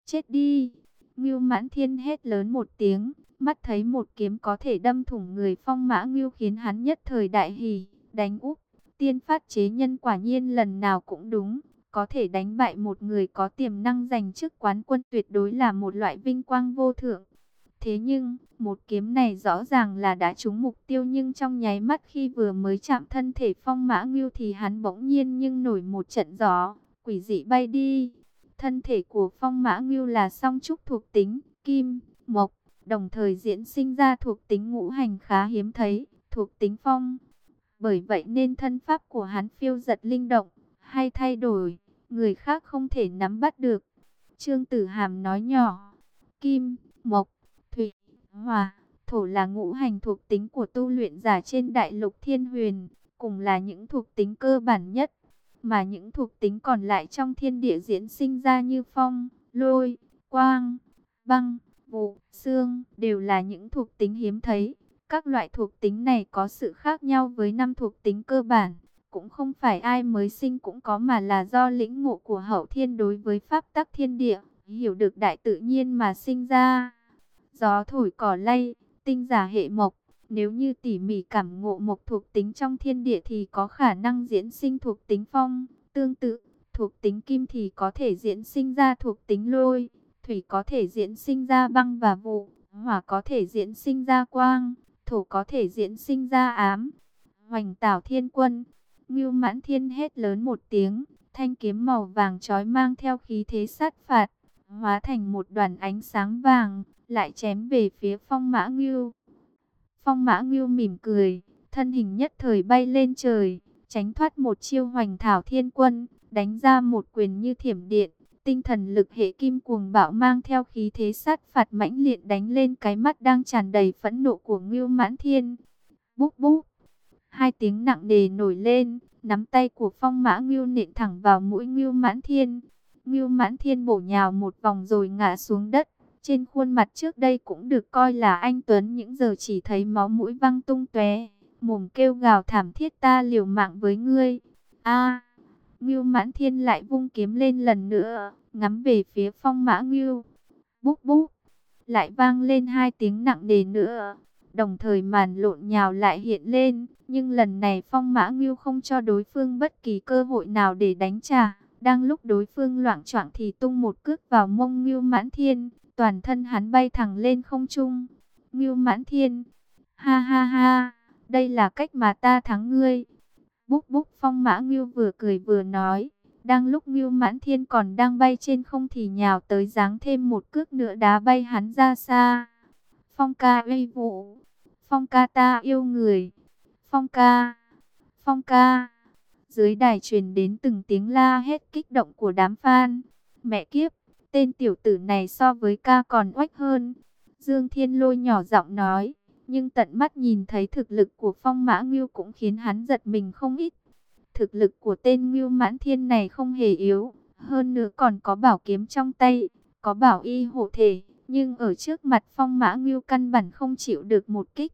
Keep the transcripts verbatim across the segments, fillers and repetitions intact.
Chết đi! Ngưu Mãn Thiên hét lớn một tiếng, mắt thấy một kiếm có thể đâm thủng người Phong Mã Ngưu khiến hắn nhất thời đại hỉ, đánh úp. Tiên phát chế nhân quả nhiên lần nào cũng đúng, có thể đánh bại một người có tiềm năng giành chức quán quân tuyệt đối là một loại vinh quang vô thượng. Thế nhưng, một kiếm này rõ ràng là đã trúng mục tiêu, nhưng trong nháy mắt khi vừa mới chạm thân thể Phong Mã Ngưu thì hắn bỗng nhiên nhưng nổi một trận gió, quỷ dị bay đi. Thân thể của Phong Mã Ngưu là song trúc thuộc tính kim, mộc, đồng thời diễn sinh ra thuộc tính ngũ hành khá hiếm thấy, thuộc tính phong. Bởi vậy nên thân pháp của hắn phiêu dật linh động, hay thay đổi, người khác không thể nắm bắt được. Trương Tử Hàm nói nhỏ, kim, mộc, thủy, hỏa, thổ là ngũ hành thuộc tính của tu luyện giả trên đại lục Thiên Huyền, cùng là những thuộc tính cơ bản nhất. Mà những thuộc tính còn lại trong thiên địa diễn sinh ra như phong, lôi, quang, băng, vụ, xương đều là những thuộc tính hiếm thấy. Các loại thuộc tính này có sự khác nhau với năm thuộc tính cơ bản, cũng không phải ai mới sinh cũng có mà là do lĩnh ngộ của hậu thiên đối với pháp tắc thiên địa, hiểu được đại tự nhiên mà sinh ra. Gió thổi cỏ lay, tinh giả hệ mộc, nếu như tỉ mỉ cảm ngộ mộc thuộc tính trong thiên địa thì có khả năng diễn sinh thuộc tính phong, tương tự, thuộc tính kim thì có thể diễn sinh ra thuộc tính lôi, thủy có thể diễn sinh ra băng và vụ, hỏa có thể diễn sinh ra quang, thổ có thể diễn sinh ra ám. Hoành Tảo Thiên Quân, Ngưu Mãn Thiên hét lớn một tiếng, thanh kiếm màu vàng chói mang theo khí thế sát phạt, hóa thành một đoàn ánh sáng vàng, lại chém về phía Phong Mã Ngưu. Phong Mã Ngưu mỉm cười, thân hình nhất thời bay lên trời, tránh thoát một chiêu Hoành Thảo Thiên Quân, đánh ra một quyền như thiểm điện. Tinh thần lực hệ kim cuồng bạo mang theo khí thế sát phạt mãnh liệt đánh lên cái mắt đang tràn đầy phẫn nộ của Ngưu Mãn Thiên. Búp búp, hai tiếng nặng nề nổi lên, nắm tay của Phong Mã Ngưu nện thẳng vào mũi Ngưu Mãn Thiên. Ngưu Mãn Thiên bổ nhào một vòng rồi ngã xuống đất. Trên khuôn mặt trước đây cũng được coi là anh tuấn, những giờ chỉ thấy máu mũi văng tung tóe, mồm kêu gào thảm thiết, ta liều mạng với ngươi. A! Ngưu Mãn Thiên lại vung kiếm lên lần nữa, ngắm về phía Phong Mã Ngưu. Búp búp, lại vang lên hai tiếng nặng nề nữa. Đồng thời màn lộn nhào lại hiện lên, nhưng lần này Phong Mã Ngưu không cho đối phương bất kỳ cơ hội nào để đánh trả. Đang lúc đối phương loạng choạng thì tung một cước vào mông Ngưu Mãn Thiên, toàn thân hắn bay thẳng lên không trung. Ngưu Mãn Thiên, ha ha ha, đây là cách mà ta thắng ngươi. Búp búp, Phong Mã Ngưu vừa cười vừa nói. Đang lúc Ngưu Mãn Thiên còn đang bay trên không thì nhào tới giáng thêm một cước nữa đá bay hắn ra xa. Phong ca uy vũ, Phong ca ta yêu người, Phong ca, Phong ca. Dưới đài truyền đến từng tiếng la hét kích động của đám fan. Mẹ kiếp, tên tiểu tử này so với ca còn oách hơn. Dương Thiên Lôi nhỏ giọng nói, nhưng tận mắt nhìn thấy thực lực của Phong Mã Ngưu cũng khiến hắn giật mình không ít. Thực lực của tên Ngưu Mãn Thiên này không hề yếu, hơn nữa còn có bảo kiếm trong tay, có bảo y hộ thể, nhưng ở trước mặt Phong Mã Ngưu căn bản không chịu được một kích.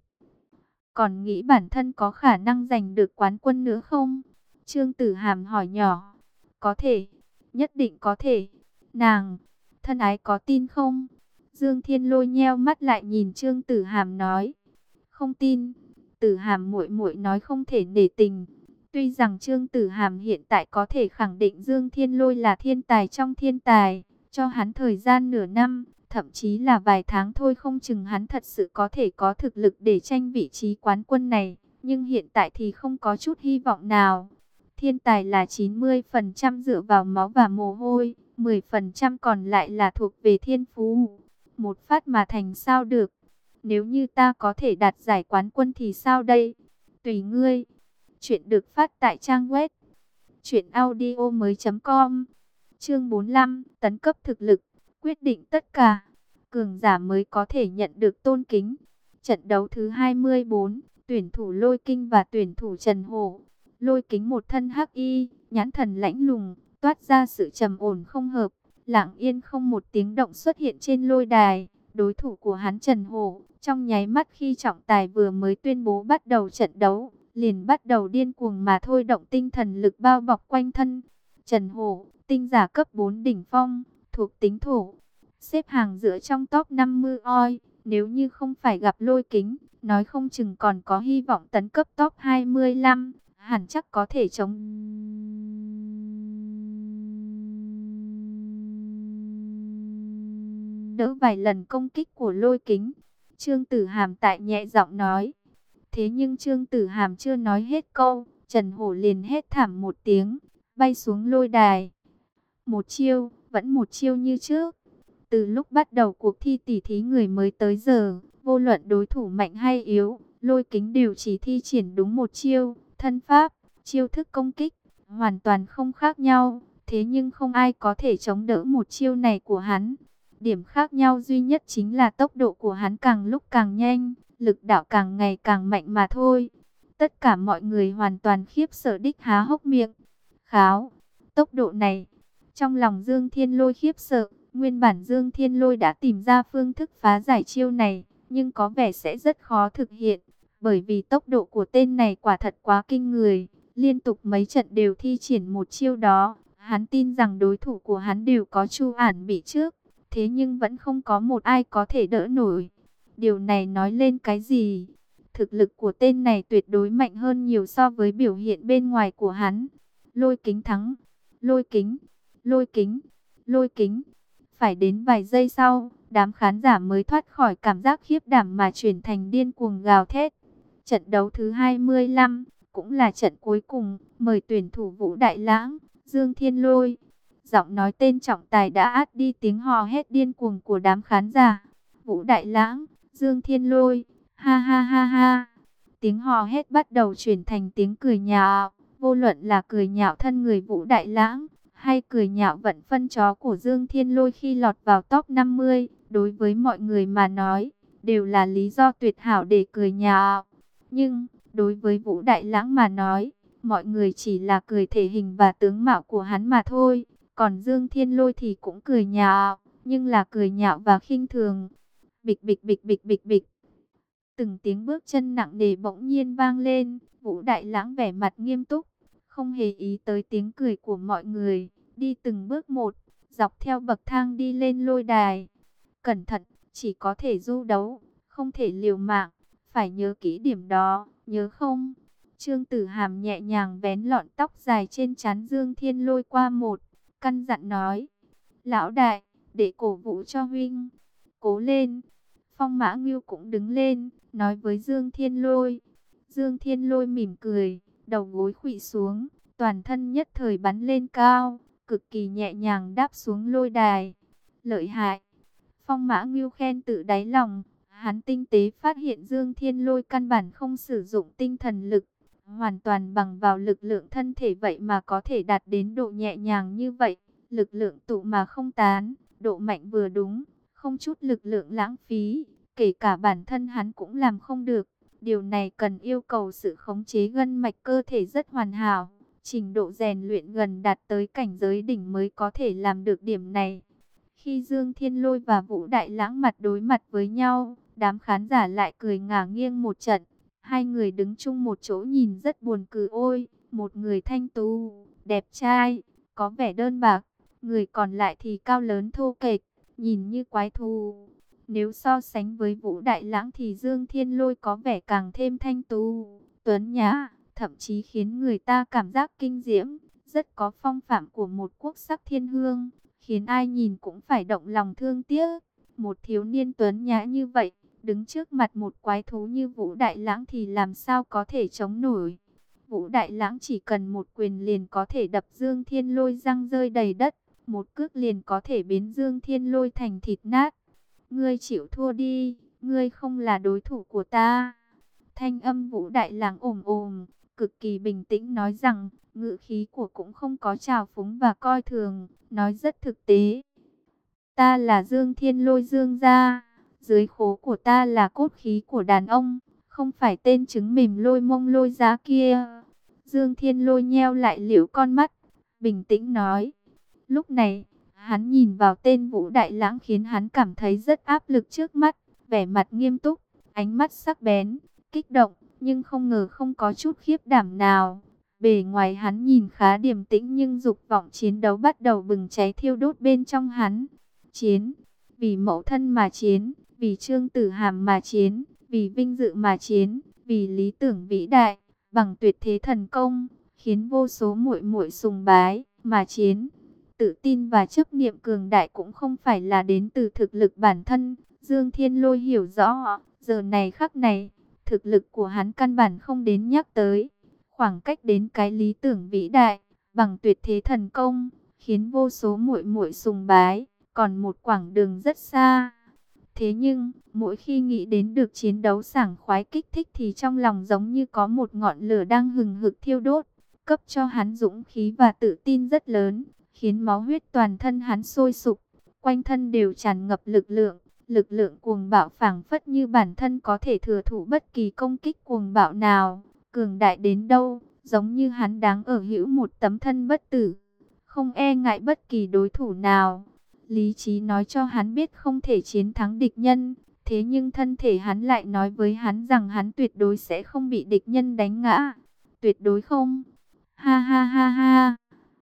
Còn nghĩ bản thân có khả năng giành được quán quân nữa không? Trương Tử Hàm hỏi nhỏ. Có thể, nhất định có thể. Nàng, thân ái có tin không? Dương Thiên Lôi nheo mắt lại nhìn Trương Tử Hàm nói. Không tin. Tử Hàm muội muội nói không thể nể tình. Tuy rằng Trương Tử Hàm hiện tại có thể khẳng định Dương Thiên Lôi là thiên tài trong thiên tài, cho hắn thời gian nửa năm, thậm chí là vài tháng thôi không chừng hắn thật sự có thể có thực lực để tranh vị trí quán quân này, nhưng hiện tại thì không có chút hy vọng nào. Thiên tài là chín mươi phần trăm dựa vào máu và mồ hôi, mười phần trăm còn lại là thuộc về thiên phú. Một phát mà thành sao được? Nếu như ta có thể đạt giải quán quân thì sao đây? Tùy ngươi. Chuyện được phát tại trang web truyện audio mới chấm com. Chương bốn mươi lăm, tấn cấp thực lực, quyết định tất cả. Cường giả mới có thể nhận được tôn kính. Trận đấu thứ hai mươi bốn, tuyển thủ Lôi Kinh và tuyển thủ Trần Hổ. Lôi Kính một thân hắc y, nhãn thần lãnh lùng, toát ra sự trầm ổn không hợp, lặng yên không một tiếng động xuất hiện trên lôi đài. Đối thủ của hắn Trần Hổ, trong nháy mắt khi trọng tài vừa mới tuyên bố bắt đầu trận đấu, liền bắt đầu điên cuồng mà thôi động tinh thần lực bao bọc quanh thân. Trần Hổ, tinh giả cấp bốn đỉnh phong, thuộc tính thổ. xếp hàng giữa trong top năm mươi oi. Nếu như không phải gặp Lôi Kính, nói không chừng còn có hy vọng tấn cấp top hai mươi lăm, hẳn chắc có thể chống đỡ vài lần công kích của Lôi Kính. Trương Tử Hàm tại nhẹ giọng nói. Thế nhưng Trương Tử Hàm chưa nói hết câu, Trần Hổ liền hét thảm một tiếng, bay xuống lôi đài. Một chiêu, vẫn một chiêu như trước. Từ lúc bắt đầu cuộc thi tỉ thí người mới tới giờ, vô luận đối thủ mạnh hay yếu, Lôi Kính đều chỉ thi triển đúng một chiêu, thân pháp, chiêu thức công kích, hoàn toàn không khác nhau. Thế nhưng không ai có thể chống đỡ một chiêu này của hắn. Điểm khác nhau duy nhất chính là tốc độ của hắn càng lúc càng nhanh, lực đạo càng ngày càng mạnh mà thôi. Tất cả mọi người hoàn toàn khiếp sợ đích há hốc miệng. Kháo, tốc độ này. Trong lòng Dương Thiên Lôi khiếp sợ, nguyên bản Dương Thiên Lôi đã tìm ra phương thức phá giải chiêu này, nhưng có vẻ sẽ rất khó thực hiện, bởi vì tốc độ của tên này quả thật quá kinh người, liên tục mấy trận đều thi triển một chiêu đó. Hắn tin rằng đối thủ của hắn đều có chu ản bị trước, thế nhưng vẫn không có một ai có thể đỡ nổi. Điều này nói lên cái gì? Thực lực của tên này tuyệt đối mạnh hơn nhiều so với biểu hiện bên ngoài của hắn. Lôi Kính thắng, Lôi Kính, Lôi Kính, Lôi Kính. Phải đến vài giây sau, đám khán giả mới thoát khỏi cảm giác khiếp đảm mà chuyển thành điên cuồng gào thét. Trận đấu thứ hai mươi lăm, cũng là trận cuối cùng, mời tuyển thủ Vũ Đại Lãng, Dương Thiên Lôi. Giọng nói tên trọng tài đã át đi tiếng hò hét điên cuồng của đám khán giả. Vũ Đại Lãng, Dương Thiên Lôi, ha ha ha ha. Tiếng hò hét bắt đầu chuyển thành tiếng cười nhạo, vô luận là cười nhạo thân người Vũ Đại Lãng, hay cười nhạo vận phân chó của Dương Thiên Lôi khi lọt vào top năm mươi, đối với mọi người mà nói, đều là lý do tuyệt hảo để cười nhạo. Nhưng, đối với Vũ Đại Lãng mà nói, mọi người chỉ là cười thể hình và tướng mạo của hắn mà thôi. Còn Dương Thiên Lôi thì cũng cười nhạo, nhưng là cười nhạo và khinh thường. Bịch bịch bịch bịch bịch bịch. Từng tiếng bước chân nặng nề bỗng nhiên vang lên, Vũ Đại Lãng vẻ mặt nghiêm túc, không hề ý tới tiếng cười của mọi người, đi từng bước một, dọc theo bậc thang đi lên lôi đài. Cẩn thận, chỉ có thể du đấu, không thể liều mạng, phải nhớ kỹ điểm đó, nhớ không? Trương Tử Hàm nhẹ nhàng vén lọn tóc dài trên trán Dương Thiên Lôi qua một, căn dặn nói: Lão đại, để cổ vũ cho huynh, cố lên. Phong Mã Ngưu cũng đứng lên, nói với Dương Thiên Lôi. Dương Thiên Lôi mỉm cười, đầu gối khuỵu xuống, toàn thân nhất thời bắn lên cao, cực kỳ nhẹ nhàng đáp xuống lôi đài. Lợi hại. Phong Mã Ngưu khen tự đáy lòng, hắn tinh tế phát hiện Dương Thiên Lôi căn bản không sử dụng tinh thần lực, hoàn toàn bằng vào lực lượng thân thể, vậy mà có thể đạt đến độ nhẹ nhàng như vậy, lực lượng tụ mà không tán, độ mạnh vừa đúng, không chút lực lượng lãng phí, kể cả bản thân hắn cũng làm không được. Điều này cần yêu cầu sự khống chế gân mạch cơ thể rất hoàn hảo, trình độ rèn luyện gần đạt tới cảnh giới đỉnh mới có thể làm được điểm này. Khi Dương Thiên Lôi và Vũ Đại Lãng mặt đối mặt với nhau, đám khán giả lại cười ngả nghiêng một trận. Hai người đứng chung một chỗ nhìn rất buồn cười. Ôi, một người thanh tú, đẹp trai, có vẻ đơn bạc, người còn lại thì cao lớn thô kệch, nhìn như quái thú. Nếu so sánh với Vũ Đại Lãng thì Dương Thiên Lôi có vẻ càng thêm thanh tú, tuấn nhã, thậm chí khiến người ta cảm giác kinh diễm, rất có phong phạm của một quốc sắc thiên hương, khiến ai nhìn cũng phải động lòng thương tiếc. Một thiếu niên tuấn nhã như vậy, đứng trước mặt một quái thú như Vũ Đại Lãng thì làm sao có thể chống nổi. Vũ Đại Lãng chỉ cần một quyền liền có thể đập Dương Thiên Lôi răng rơi đầy đất, một cước liền có thể biến Dương Thiên Lôi thành thịt nát. Ngươi chịu thua đi, ngươi không là đối thủ của ta. Thanh âm Vũ Đại Lãng ồm ồm, cực kỳ bình tĩnh nói rằng, ngữ khí của cũng không có trào phúng và coi thường, nói rất thực tế. Ta là Dương Thiên Lôi Dương gia, dưới khố của ta là cốt khí của đàn ông, không phải tên trứng mềm lôi mông lôi giá kia. Dương Thiên Lôi nheo lại liễu con mắt, bình tĩnh nói. Lúc này, hắn nhìn vào tên Vũ Đại Lãng khiến hắn cảm thấy rất áp lực trước mắt, vẻ mặt nghiêm túc, ánh mắt sắc bén, kích động, nhưng không ngờ không có chút khiếp đảm nào. Bề ngoài hắn nhìn khá điềm tĩnh nhưng dục vọng chiến đấu bắt đầu bừng cháy thiêu đốt bên trong hắn. Chiến, vì mẫu thân mà chiến, vì Trương Tử Hàm mà chiến, vì vinh dự mà chiến, vì lý tưởng vĩ đại, bằng tuyệt thế thần công, khiến vô số muội muội sùng bái mà chiến. Tự tin và chấp niệm cường đại cũng không phải là đến từ thực lực bản thân. Dương Thiên Lôi hiểu rõ, giờ này khắc này, thực lực của hắn căn bản không đến nhắc tới. Khoảng cách đến cái lý tưởng vĩ đại, bằng tuyệt thế thần công, khiến vô số muội muội sùng bái, còn một quãng đường rất xa. Thế nhưng, mỗi khi nghĩ đến được chiến đấu sảng khoái kích thích thì trong lòng giống như có một ngọn lửa đang hừng hực thiêu đốt, cấp cho hắn dũng khí và tự tin rất lớn, khiến máu huyết toàn thân hắn sôi sục, quanh thân đều tràn ngập lực lượng, lực lượng cuồng bạo phảng phất như bản thân có thể thừa thủ bất kỳ công kích cuồng bạo nào, cường đại đến đâu, giống như hắn đáng ở hữu một tấm thân bất tử, không e ngại bất kỳ đối thủ nào. Lý trí nói cho hắn biết không thể chiến thắng địch nhân, thế nhưng thân thể hắn lại nói với hắn rằng hắn tuyệt đối sẽ không bị địch nhân đánh ngã. Tuyệt đối không. Ha ha ha ha.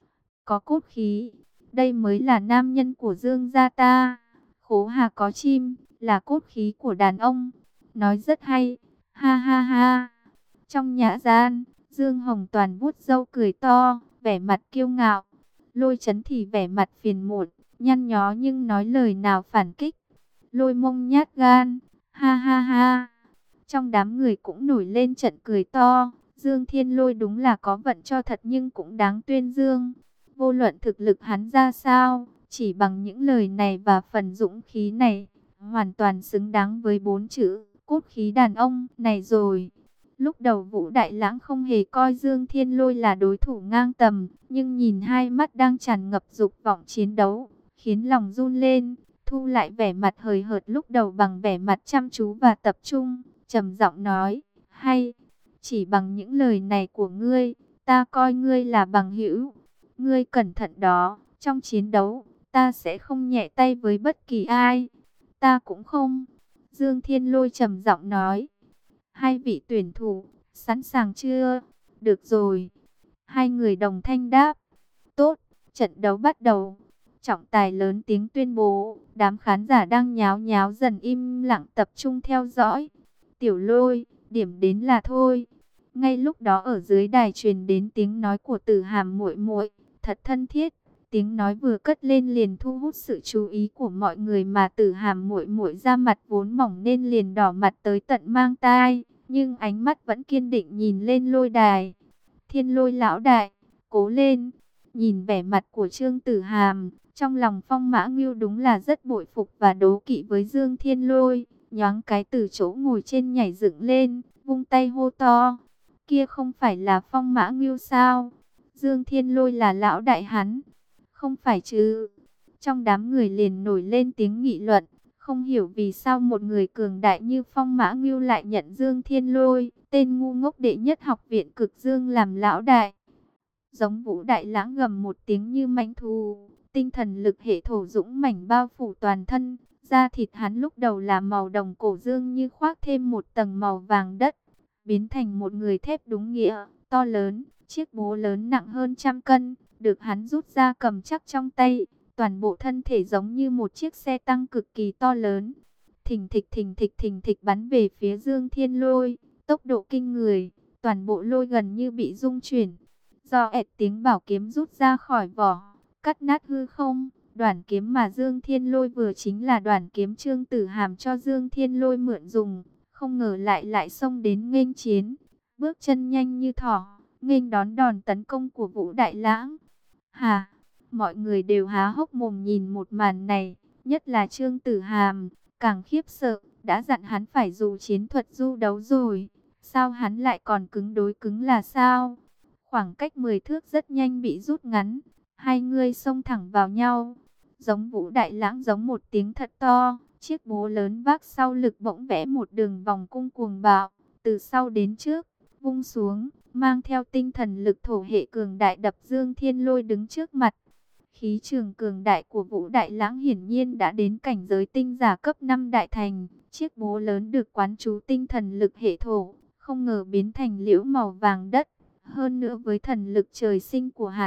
Có cốt khí, đây mới là nam nhân của Dương gia ta. Khố hà có chim, là cốt khí của đàn ông. Nói rất hay. Ha ha ha. Trong nhã gian, Dương Hồng Toàn vuốt râu cười to, vẻ mặt kiêu ngạo. Lôi Chấn thì vẻ mặt phiền muộn, nhăn nhó nhưng nói lời nào phản kích. Lôi Mông nhát gan, ha ha ha. Trong đám người cũng nổi lên trận cười to. Dương Thiên Lôi đúng là có vận cho thật nhưng cũng đáng tuyên dương. Vô luận thực lực hắn ra sao, chỉ bằng những lời này và phần dũng khí này, hoàn toàn xứng đáng với bốn chữ cốt khí đàn ông này rồi. Lúc đầu Vũ Đại Lãng không hề coi Dương Thiên Lôi là đối thủ ngang tầm, nhưng nhìn hai mắt đang tràn ngập dục vọng chiến đấu, khiến lòng run lên, thu lại vẻ mặt hời hợt lúc đầu bằng vẻ mặt chăm chú và tập trung, trầm giọng nói, hay, chỉ bằng những lời này của ngươi, ta coi ngươi là bằng hữu. Ngươi cẩn thận đó, trong chiến đấu, ta sẽ không nhẹ tay với bất kỳ ai. Ta cũng không. Dương Thiên Lôi trầm giọng nói. Hai vị tuyển thủ, sẵn sàng chưa? Được rồi. Hai người đồng thanh đáp. Tốt, trận đấu bắt đầu. Trọng tài lớn tiếng tuyên bố. Đám khán giả đang nháo nháo dần im lặng tập trung theo dõi. Tiểu Lôi, điểm đến là thôi. Ngay lúc đó ở dưới đài truyền đến tiếng nói của Tử Hàm muội muội, thật thân thiết. Tiếng nói vừa cất lên liền thu hút sự chú ý của mọi người, mà Tử Hàm muội muội da mặt vốn mỏng nên liền đỏ mặt tới tận mang tai, nhưng ánh mắt vẫn kiên định nhìn lên lôi đài. Thiên Lôi lão đại, cố lên. Nhìn vẻ mặt của Trương Tử Hàm, trong lòng Phong Mã Ngưu đúng là rất bội phục và đố kỵ với Dương Thiên Lôi, nhoáng cái từ chỗ ngồi trên nhảy dựng lên, vung tay hô to. Kia không phải là Phong Mã Ngưu sao? Dương Thiên Lôi là lão đại hắn. Không phải chứ? Trong đám người liền nổi lên tiếng nghị luận, không hiểu vì sao một người cường đại như Phong Mã Ngưu lại nhận Dương Thiên Lôi, tên ngu ngốc đệ nhất học viện Cực Dương làm lão đại. Giống Vũ Đại Lãng gầm một tiếng như mãnh thú, tinh thần lực hệ thổ dũng mãnh bao phủ toàn thân, da thịt hắn lúc đầu là màu đồng cổ dương như khoác thêm một tầng màu vàng đất, biến thành một người thép đúng nghĩa, to lớn, chiếc búa lớn nặng hơn trăm cân, được hắn rút ra cầm chắc trong tay, toàn bộ thân thể giống như một chiếc xe tăng cực kỳ to lớn. Thình thịch thình thịch thình thịch bắn về phía Dương Thiên Lôi, tốc độ kinh người, toàn bộ lôi gần như bị rung chuyển. Do ẹt tiếng bảo kiếm rút ra khỏi vỏ, cắt nát hư không, đoản kiếm mà Dương Thiên Lôi vừa chính là đoản kiếm Trương Tử Hàm cho Dương Thiên Lôi mượn dùng, không ngờ lại lại xông đến nghênh chiến, bước chân nhanh như thỏ, nghênh đón đòn tấn công của Vũ Đại Lãng. Hà, mọi người đều há hốc mồm nhìn một màn này, nhất là Trương Tử Hàm, càng khiếp sợ, đã dặn hắn phải dùng chiến thuật du đấu rồi, sao hắn lại còn cứng đối cứng là sao? Khoảng cách mười thước rất nhanh bị rút ngắn, hai người xông thẳng vào nhau. Giống Vũ Đại Lãng giống một tiếng thật to, chiếc búa lớn vác sau lực bỗng vẽ một đường vòng cung cuồng bạo, từ sau đến trước, vung xuống, mang theo tinh thần lực thổ hệ cường đại đập Dương Thiên Lôi đứng trước mặt. Khí trường cường đại của Vũ Đại Lãng hiển nhiên đã đến cảnh giới tinh giả cấp năm đại thành, chiếc búa lớn được quán chú tinh thần lực hệ thổ, không ngờ biến thành liễu màu vàng đất. Hơn nữa với thần lực trời sinh của hắn,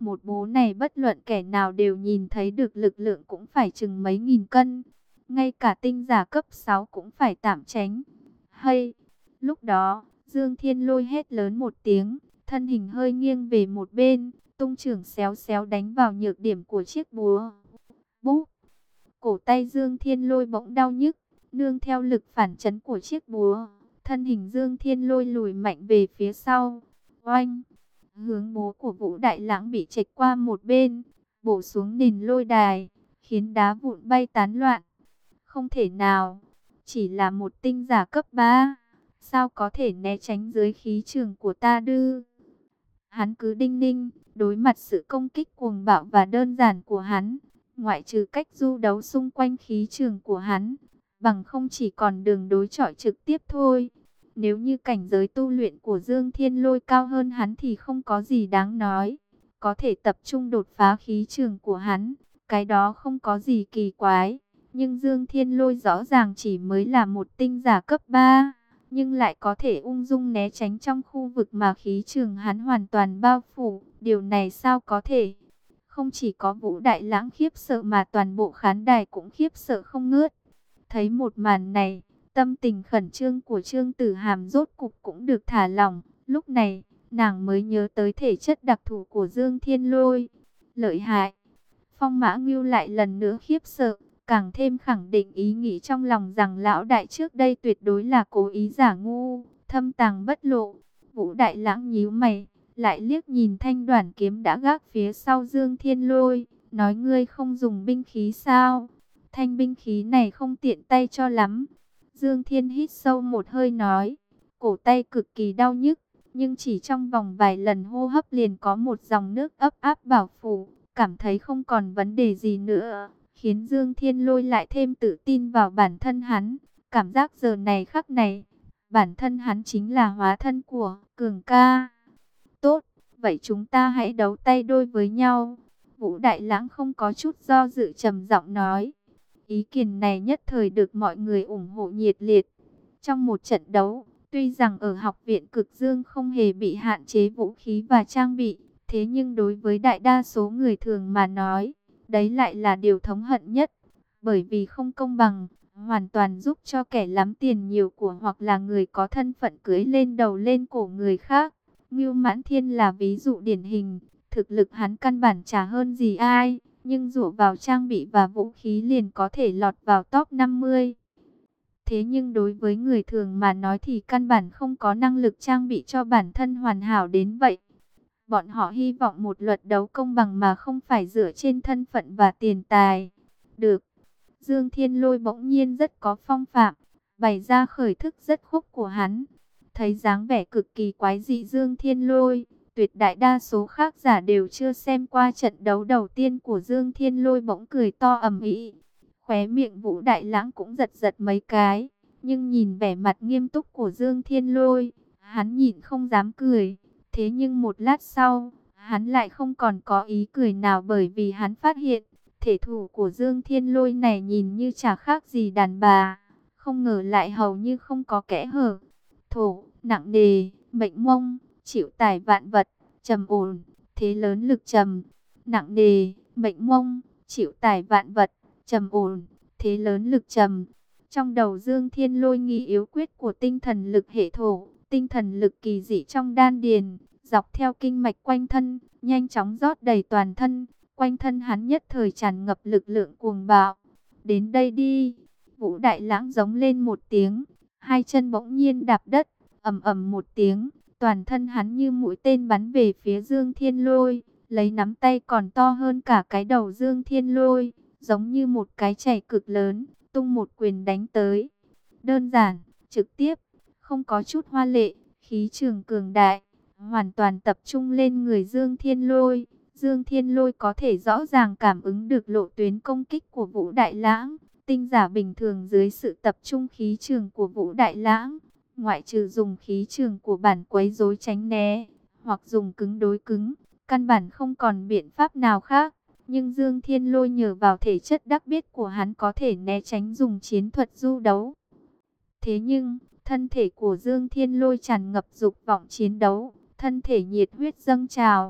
Một bố này bất luận kẻ nào đều nhìn thấy được lực lượng cũng phải chừng mấy nghìn cân. Ngay cả tinh giả cấp sáu cũng phải tạm tránh. Hay! Lúc đó, Dương Thiên Lôi hét lớn một tiếng, thân hình hơi nghiêng về một bên, tung chưởng xéo xéo đánh vào nhược điểm của chiếc búa. Búp! Cổ tay Dương Thiên Lôi bỗng đau nhức, nương theo lực phản chấn của chiếc búa. Thân hình Dương Thiên Lôi lùi mạnh về phía sau. Oanh! Hướng búa của Vũ Đại Lãng bị chệch qua một bên, bổ xuống nền lôi đài, khiến đá vụn bay tán loạn. Không thể nào, chỉ là một tinh giả cấp ba, sao có thể né tránh dưới khí trường của ta đư? Hắn cứ đinh ninh, đối mặt sự công kích cuồng bạo và đơn giản của hắn, ngoại trừ cách du đấu xung quanh khí trường của hắn, bằng không chỉ còn đường đối chọi trực tiếp thôi. Nếu như cảnh giới tu luyện của Dương Thiên Lôi cao hơn hắn thì không có gì đáng nói, có thể tập trung đột phá khí trường của hắn, cái đó không có gì kỳ quái. Nhưng Dương Thiên Lôi rõ ràng chỉ mới là một tinh giả cấp ba, nhưng lại có thể ung dung né tránh trong khu vực mà khí trường hắn hoàn toàn bao phủ. Điều này sao có thể? Không chỉ có Vũ Đại Lãng khiếp sợ mà toàn bộ khán đài cũng khiếp sợ không ngớt. Thấy một màn này, tâm tình khẩn trương của Trương Tử Hàm rốt cục cũng được thả lỏng. Lúc này, nàng mới nhớ tới thể chất đặc thù của Dương Thiên Lôi. Lợi hại! Phong Mã Ngưu lại lần nữa khiếp sợ, càng thêm khẳng định ý nghĩ trong lòng rằng lão đại trước đây tuyệt đối là cố ý giả ngu, thâm tàng bất lộ. Vũ Đại Lãng nhíu mày, lại liếc nhìn thanh đoản kiếm đã gác phía sau Dương Thiên Lôi, nói: ngươi không dùng binh khí sao? Thanh binh khí này không tiện tay cho lắm. Dương Thiên hít sâu một hơi nói, cổ tay cực kỳ đau nhức, nhưng chỉ trong vòng vài lần hô hấp liền có một dòng nước ấp áp bảo phủ, cảm thấy không còn vấn đề gì nữa, khiến Dương Thiên Lôi lại thêm tự tin vào bản thân hắn. Cảm giác giờ này khắc này, bản thân hắn chính là hóa thân của Cường ca. Tốt, vậy chúng ta hãy đấu tay đôi với nhau. Vũ Đại Lãng không có chút do dự trầm giọng nói. Ý kiến này nhất thời được mọi người ủng hộ nhiệt liệt. Trong một trận đấu, tuy rằng ở học viện Cực Dương không hề bị hạn chế vũ khí và trang bị, thế nhưng đối với đại đa số người thường mà nói, đấy lại là điều thống hận nhất. Bởi vì không công bằng, hoàn toàn giúp cho kẻ lắm tiền nhiều của hoặc là người có thân phận cưỡi lên đầu lên cổ người khác. Ngưu Mãn Thiên là ví dụ điển hình, thực lực hắn căn bản chả hơn gì ai, nhưng dựa vào trang bị và vũ khí liền có thể lọt vào top năm mươi. Thế nhưng đối với người thường mà nói thì căn bản không có năng lực trang bị cho bản thân hoàn hảo đến vậy. Bọn họ hy vọng một luật đấu công bằng mà không phải dựa trên thân phận và tiền tài. Được. Dương Thiên Lôi bỗng nhiên rất có phong phạm, bày ra khởi thức rất khúc của hắn. Thấy dáng vẻ cực kỳ quái dị Dương Thiên Lôi, tuyệt đại đa số khác giả đều chưa xem qua trận đấu đầu tiên của Dương Thiên Lôi bỗng cười to ầm ĩ. Khóe miệng Vũ Đại Lãng cũng giật giật mấy cái, nhưng nhìn vẻ mặt nghiêm túc của Dương Thiên Lôi, hắn nhịn không dám cười. Thế nhưng một lát sau, hắn lại không còn có ý cười nào, bởi vì hắn phát hiện, thể thủ của Dương Thiên Lôi này nhìn như chả khác gì đàn bà, không ngờ lại hầu như không có kẽ hở. Thổ, nặng nề, mệnh mông, chịu tải vạn vật, trầm ổn, thế lớn lực trầm. Nặng nề, mệnh mông, chịu tải vạn vật, trầm ổn, thế lớn lực trầm. Trong đầu Dương Thiên Lôi nghĩ yếu quyết của tinh thần lực hệ thổ, tinh thần lực kỳ dị trong đan điền, dọc theo kinh mạch quanh thân, nhanh chóng rót đầy toàn thân. Quanh thân hắn nhất thời tràn ngập lực lượng cuồng bạo. Đến đây đi! Vũ Đại Lãng giống lên một tiếng, hai chân bỗng nhiên đạp đất, ầm ầm một tiếng, toàn thân hắn như mũi tên bắn về phía Dương Thiên Lôi, lấy nắm tay còn to hơn cả cái đầu Dương Thiên Lôi, giống như một cái chày cực lớn, tung một quyền đánh tới. Đơn giản, trực tiếp, không có chút hoa lệ, khí trường cường đại, hoàn toàn tập trung lên người Dương Thiên Lôi. Dương Thiên Lôi có thể rõ ràng cảm ứng được lộ tuyến công kích của Vũ Đại Lãng. Tinh giả bình thường dưới sự tập trung khí trường của Vũ Đại Lãng, ngoại trừ dùng khí trường của bản quấy rối tránh né, hoặc dùng cứng đối cứng, căn bản không còn biện pháp nào khác. Nhưng Dương Thiên Lôi nhờ vào thể chất đắc biết của hắn có thể né tránh dùng chiến thuật du đấu. Thế nhưng, thân thể của Dương Thiên Lôi tràn ngập dục vọng chiến đấu, thân thể nhiệt huyết dâng trào,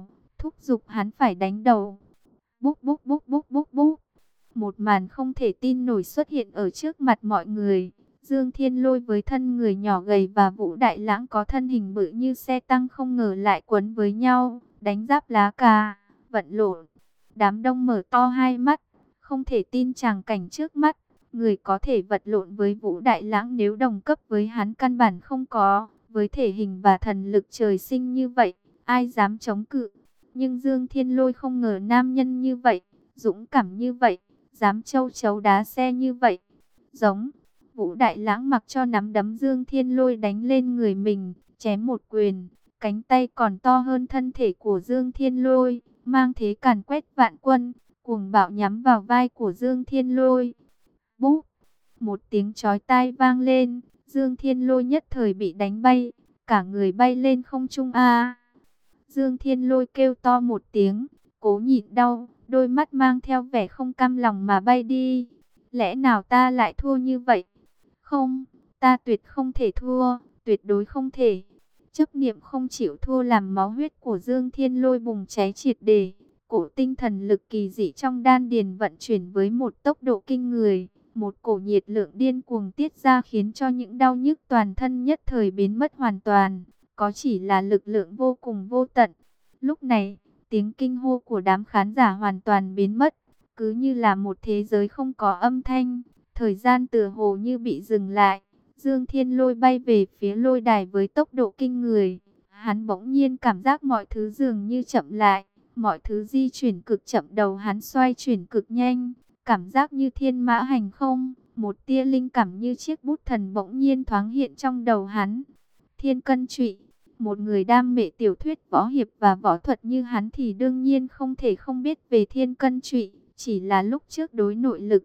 thúc giục hắn phải đánh đầu. Búp búp búp búp búp búp. Một màn không thể tin nổi xuất hiện ở trước mặt mọi người. Dương Thiên Lôi với thân người nhỏ gầy và Vũ Đại Lãng có thân hình bự như xe tăng không ngờ lại quấn với nhau, đánh giáp lá cà, vận lộn. Đám đông mở to hai mắt, không thể tin tràng cảnh trước mắt. Người có thể vật lộn với Vũ Đại Lãng nếu đồng cấp với hắn căn bản không có. Với thể hình và thần lực trời sinh như vậy, ai dám chống cự. Nhưng Dương Thiên Lôi không ngờ nam nhân như vậy, dũng cảm như vậy, dám châu chấu đá xe như vậy. Giống, Vũ Đại Lãng mặc cho nắm đấm Dương Thiên Lôi đánh lên người mình, chém một quyền, cánh tay còn to hơn thân thể của Dương Thiên Lôi, mang thế càn quét vạn quân, cuồng bạo nhắm vào vai của Dương Thiên Lôi. Búp, một tiếng chói tai vang lên, Dương Thiên Lôi nhất thời bị đánh bay, cả người bay lên không trung a. Dương Thiên Lôi kêu to một tiếng, cố nhịn đau, đôi mắt mang theo vẻ không cam lòng mà bay đi. Lẽ nào ta lại thua như vậy? Không, ta tuyệt không thể thua, tuyệt đối không thể. Chấp niệm không chịu thua làm máu huyết của Dương Thiên Lôi bùng cháy triệt để. Cổ tinh thần lực kỳ dị trong đan điền vận chuyển với một tốc độ kinh người. Một cổ nhiệt lượng điên cuồng tiết ra khiến cho những đau nhức toàn thân nhất thời biến mất hoàn toàn. Có chỉ là lực lượng vô cùng vô tận. Lúc này, tiếng kinh hô của đám khán giả hoàn toàn biến mất. Cứ như là một thế giới không có âm thanh. Thời gian tựa hồ như bị dừng lại. Dương Thiên Lôi bay về phía lôi đài với tốc độ kinh người. Hắn bỗng nhiên cảm giác mọi thứ dường như chậm lại. Mọi thứ di chuyển cực chậm, đầu hắn xoay chuyển cực nhanh. Cảm giác như thiên mã hành không. Một tia linh cảm như chiếc bút thần bỗng nhiên thoáng hiện trong đầu hắn. Thiên Cân Trụy. Một người đam mê tiểu thuyết võ hiệp và võ thuật như hắn thì đương nhiên không thể không biết về Thiên Cân Trụy. Chỉ là lúc trước đối nội lực.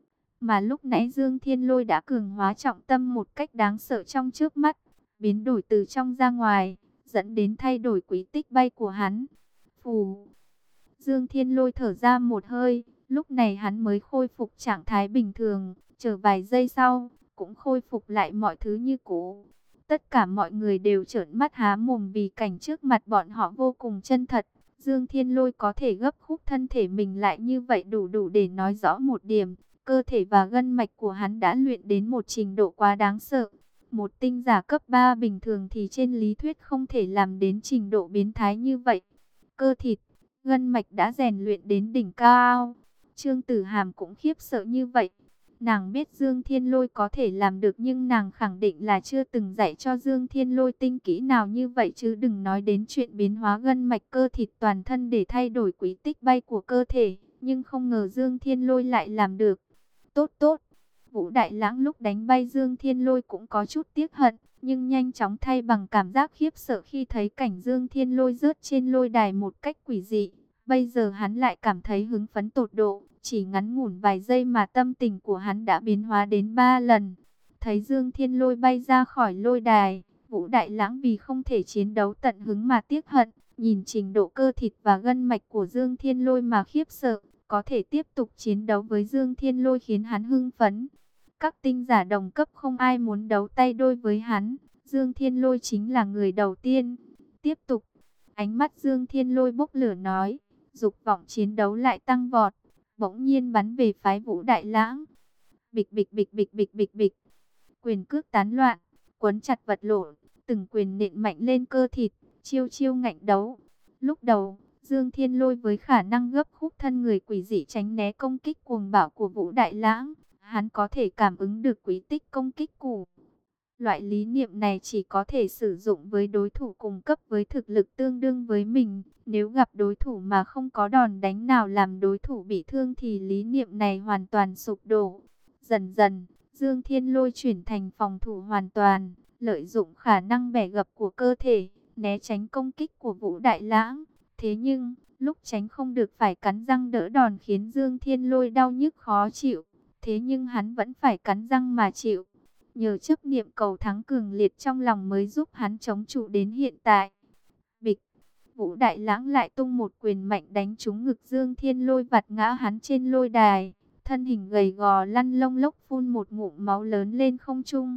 Mà lúc nãy Dương Thiên Lôi đã cường hóa trọng tâm một cách đáng sợ trong trước mắt. Biến đổi từ trong ra ngoài. Dẫn đến thay đổi quỹ tích bay của hắn. Phù. Dương Thiên Lôi thở ra một hơi. Lúc này hắn mới khôi phục trạng thái bình thường. Chờ vài giây sau, cũng khôi phục lại mọi thứ như cũ. Tất cả mọi người đều trợn mắt há mồm vì cảnh trước mặt bọn họ vô cùng chân thật. Dương Thiên Lôi có thể gấp khúc thân thể mình lại như vậy đủ đủ để nói rõ một điểm. Cơ thể và gân mạch của hắn đã luyện đến một trình độ quá đáng sợ. Một tinh giả cấp ba bình thường thì trên lý thuyết không thể làm đến trình độ biến thái như vậy. Cơ thịt, gân mạch đã rèn luyện đến đỉnh cao. Trương Tử Hàm cũng khiếp sợ như vậy. Nàng biết Dương Thiên Lôi có thể làm được nhưng nàng khẳng định là chưa từng dạy cho Dương Thiên Lôi tinh kỹ nào như vậy chứ đừng nói đến chuyện biến hóa gân mạch cơ thịt toàn thân để thay đổi quỹ tích bay của cơ thể. Nhưng không ngờ Dương Thiên Lôi lại làm được. Tốt tốt, Vũ Đại Lãng lúc đánh bay Dương Thiên Lôi cũng có chút tiếc hận, nhưng nhanh chóng thay bằng cảm giác khiếp sợ khi thấy cảnh Dương Thiên Lôi rớt trên lôi đài một cách quỷ dị. Bây giờ hắn lại cảm thấy hứng phấn tột độ, chỉ ngắn ngủn vài giây mà tâm tình của hắn đã biến hóa đến ba lần. Thấy Dương Thiên Lôi bay ra khỏi lôi đài, Vũ Đại Lãng vì không thể chiến đấu tận hứng mà tiếc hận, nhìn trình độ cơ thịt và gân mạch của Dương Thiên Lôi mà khiếp sợ. Có thể tiếp tục chiến đấu với Dương Thiên Lôi khiến hắn hưng phấn. Các tinh giả đồng cấp không ai muốn đấu tay đôi với hắn. Dương Thiên Lôi chính là người đầu tiên. Tiếp tục, ánh mắt Dương Thiên Lôi bốc lửa nói, dục vọng chiến đấu lại tăng vọt, bỗng nhiên bắn về phái Vũ Đại Lãng. Bịch bịch bịch bịch bịch bịch bịch. Quyền cước tán loạn, quấn chặt vật lộn, từng quyền nện mạnh lên cơ thịt, chiêu chiêu ngạnh đấu. Lúc đầu, Dương Thiên Lôi với khả năng gấp khúc thân người quỷ dị tránh né công kích cuồng bạo của Vũ Đại Lãng, hắn có thể cảm ứng được quỹ tích công kích cũ. Loại lý niệm này chỉ có thể sử dụng với đối thủ cùng cấp với thực lực tương đương với mình. Nếu gặp đối thủ mà không có đòn đánh nào làm đối thủ bị thương thì lý niệm này hoàn toàn sụp đổ. Dần dần, Dương Thiên Lôi chuyển thành phòng thủ hoàn toàn, lợi dụng khả năng bẻ gập của cơ thể, né tránh công kích của Vũ Đại Lãng. Thế nhưng, lúc tránh không được phải cắn răng đỡ đòn khiến Dương Thiên Lôi đau nhức khó chịu. Thế nhưng hắn vẫn phải cắn răng mà chịu. Nhờ chấp niệm cầu thắng cường liệt trong lòng mới giúp hắn chống trụ đến hiện tại. Bịch, Vũ Đại Lãng lại tung một quyền mạnh đánh trúng ngực Dương Thiên Lôi, vặt ngã hắn trên lôi đài. Thân hình gầy gò lăn lông lốc phun một ngụm máu lớn lên không trung.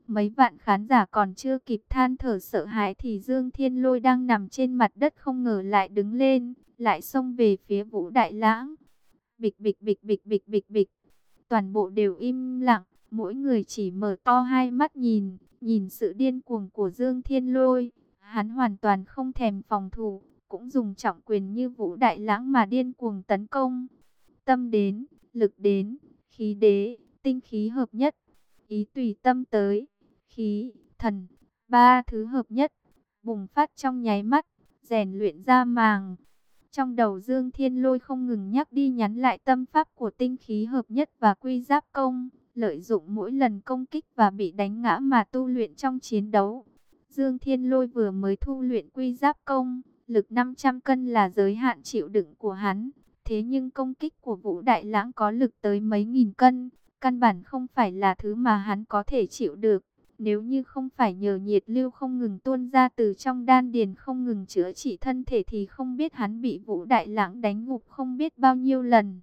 Mấy vạn khán giả còn chưa kịp than thở sợ hãi thì Dương Thiên Lôi đang nằm trên mặt đất không ngờ lại đứng lên, lại xông về phía Vũ Đại Lãng. Bịch bịch bịch bịch bịch bịch bịch. Toàn bộ đều im lặng, mỗi người chỉ mở to hai mắt nhìn, nhìn sự điên cuồng của Dương Thiên Lôi. Hắn hoàn toàn không thèm phòng thủ, cũng dùng trọng quyền như Vũ Đại Lãng mà điên cuồng tấn công. Tâm đến, lực đến, khí đế, tinh khí hợp nhất, ý tùy tâm tới, khí, thần, ba thứ hợp nhất, bùng phát trong nháy mắt, rèn luyện ra màng. Trong đầu Dương Thiên Lôi không ngừng nhắc đi nhắn lại tâm pháp của tinh khí hợp nhất và quy giáp công, lợi dụng mỗi lần công kích và bị đánh ngã mà tu luyện trong chiến đấu. Dương Thiên Lôi vừa mới thu luyện quy giáp công, lực năm trăm cân là giới hạn chịu đựng của hắn. Thế nhưng công kích của Vũ Đại Lãng có lực tới mấy nghìn cân, căn bản không phải là thứ mà hắn có thể chịu được. Nếu như không phải nhờ nhiệt lưu không ngừng tuôn ra từ trong đan điền không ngừng chữa trị thân thể thì không biết hắn bị Vũ Đại Lãng đánh gục không biết bao nhiêu lần.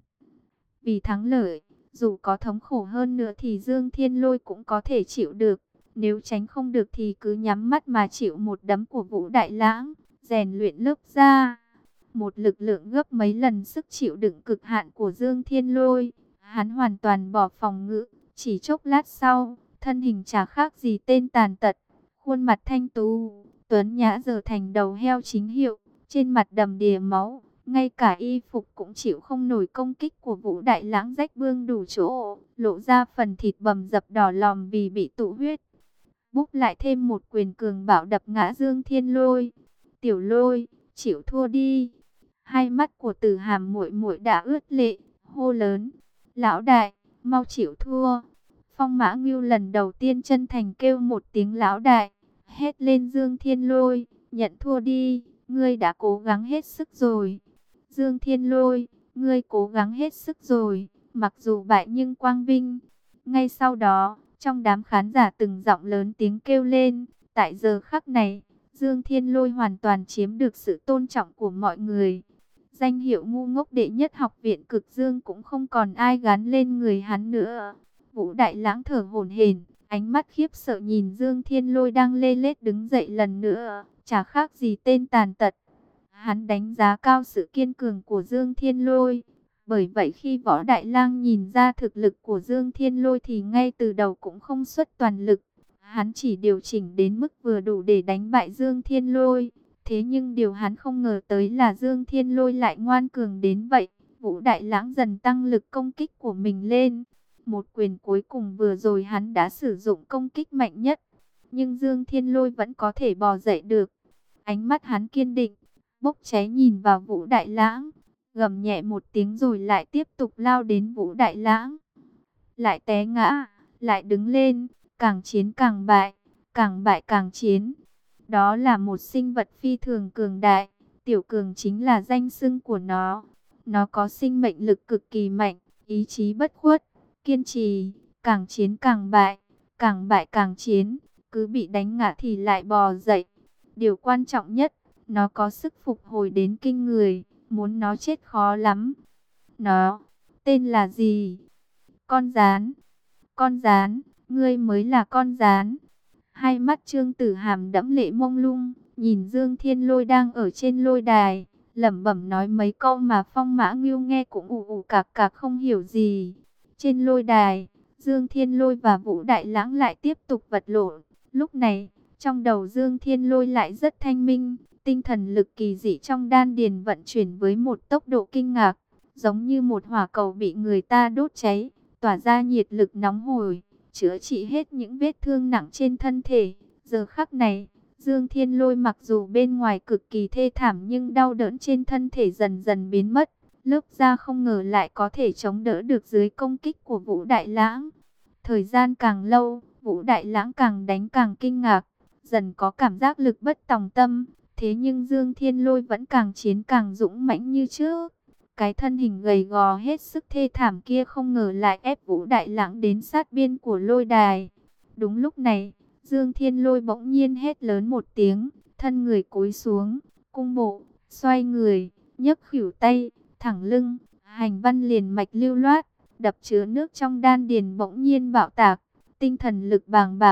Vì thắng lợi, dù có thống khổ hơn nữa thì Dương Thiên Lôi cũng có thể chịu được. Nếu tránh không được thì cứ nhắm mắt mà chịu một đấm của Vũ Đại Lãng, rèn luyện lớp da. Một lực lượng gấp mấy lần sức chịu đựng cực hạn của Dương Thiên Lôi. Hắn hoàn toàn bỏ phòng ngự, chỉ chốc lát sau, thân hình chả khác gì tên tàn tật. Khuôn mặt thanh tú, tuấn nhã giờ thành đầu heo chính hiệu, trên mặt đầm đìa máu. Ngay cả y phục cũng chịu không nổi công kích của Vũ Đại Lãng rách bươm đủ chỗ, lộ ra phần thịt bầm dập đỏ lòm vì bị tụ huyết. Búc lại thêm một quyền cường bạo đập ngã Dương Thiên Lôi. Tiểu Lôi, chịu thua đi. Hai mắt của Tử Hàm muội muội đã ướt lệ, hô lớn: "Lão đại, mau chịu thua!" Phong Mã Ngưu lần đầu tiên chân thành kêu một tiếng lão đại, hét lên Dương Thiên Lôi: "Nhận thua đi, ngươi đã cố gắng hết sức rồi." Dương Thiên Lôi, ngươi cố gắng hết sức rồi, mặc dù bại nhưng quang vinh. Ngay sau đó, trong đám khán giả từng giọng lớn tiếng kêu lên. Tại giờ khắc này, Dương Thiên Lôi hoàn toàn chiếm được sự tôn trọng của mọi người. Danh hiệu ngu ngốc đệ nhất học viện Cực Dương cũng không còn ai gắn lên người hắn nữa. Vũ Đại Lãng thở hổn hển, ánh mắt khiếp sợ nhìn Dương Thiên Lôi đang lê lết đứng dậy lần nữa, chả khác gì tên tàn tật. Hắn đánh giá cao sự kiên cường của Dương Thiên Lôi. Bởi vậy khi Võ Đại Lang nhìn ra thực lực của Dương Thiên Lôi thì ngay từ đầu cũng không xuất toàn lực. Hắn chỉ điều chỉnh đến mức vừa đủ để đánh bại Dương Thiên Lôi. Thế nhưng điều hắn không ngờ tới là Dương Thiên Lôi lại ngoan cường đến vậy. Vũ Đại Lãng dần tăng lực công kích của mình lên. Một quyền cuối cùng vừa rồi hắn đã sử dụng công kích mạnh nhất. Nhưng Dương Thiên Lôi vẫn có thể bò dậy được. Ánh mắt hắn kiên định, bốc cháy nhìn vào Vũ Đại Lãng. Gầm nhẹ một tiếng rồi lại tiếp tục lao đến Vũ Đại Lãng. Lại té ngã, lại đứng lên, càng chiến càng bại, càng bại càng chiến. Đó là một sinh vật phi thường cường đại, tiểu cường chính là danh xưng của nó. Nó có sinh mệnh lực cực kỳ mạnh, ý chí bất khuất, kiên trì, càng chiến càng bại, càng bại càng chiến, cứ bị đánh ngã thì lại bò dậy. Điều quan trọng nhất, nó có sức phục hồi đến kinh người, muốn nó chết khó lắm. Nó, tên là gì? Con gián. Con gián, ngươi mới là con gián. Hai mắt Trương Tử Hàm đẫm lệ mông lung, nhìn Dương Thiên Lôi đang ở trên lôi đài, lẩm bẩm nói mấy câu mà Phong Mã Ngưu nghe cũng ù ù cạc cạc không hiểu gì. Trên lôi đài, Dương Thiên Lôi và Vũ Đại Lãng lại tiếp tục vật lộn. Lúc này, trong đầu Dương Thiên Lôi lại rất thanh minh, tinh thần lực kỳ dị trong đan điền vận chuyển với một tốc độ kinh ngạc, giống như một hỏa cầu bị người ta đốt cháy, tỏa ra nhiệt lực nóng hổi, chữa trị hết những vết thương nặng trên thân thể. Giờ khắc này, Dương Thiên Lôi mặc dù bên ngoài cực kỳ thê thảm nhưng đau đớn trên thân thể dần dần biến mất. Lớp da không ngờ lại có thể chống đỡ được dưới công kích của Vũ Đại Lãng. Thời gian càng lâu, Vũ Đại Lãng càng đánh càng kinh ngạc, dần có cảm giác lực bất tòng tâm. Thế nhưng Dương Thiên Lôi vẫn càng chiến càng dũng mãnh như trước. Cái thân hình gầy gò hết sức thê thảm kia không ngờ lại ép Vũ Đại Lãng đến sát biên của lôi đài. Đúng lúc này, Dương Thiên Lôi bỗng nhiên hét lớn một tiếng, thân người cúi xuống, cung bộ, xoay người, nhấc khuỷu tay, thẳng lưng, hành văn liền mạch lưu loát, đập chứa nước trong đan điền bỗng nhiên bạo tạc, tinh thần lực bàng bạc,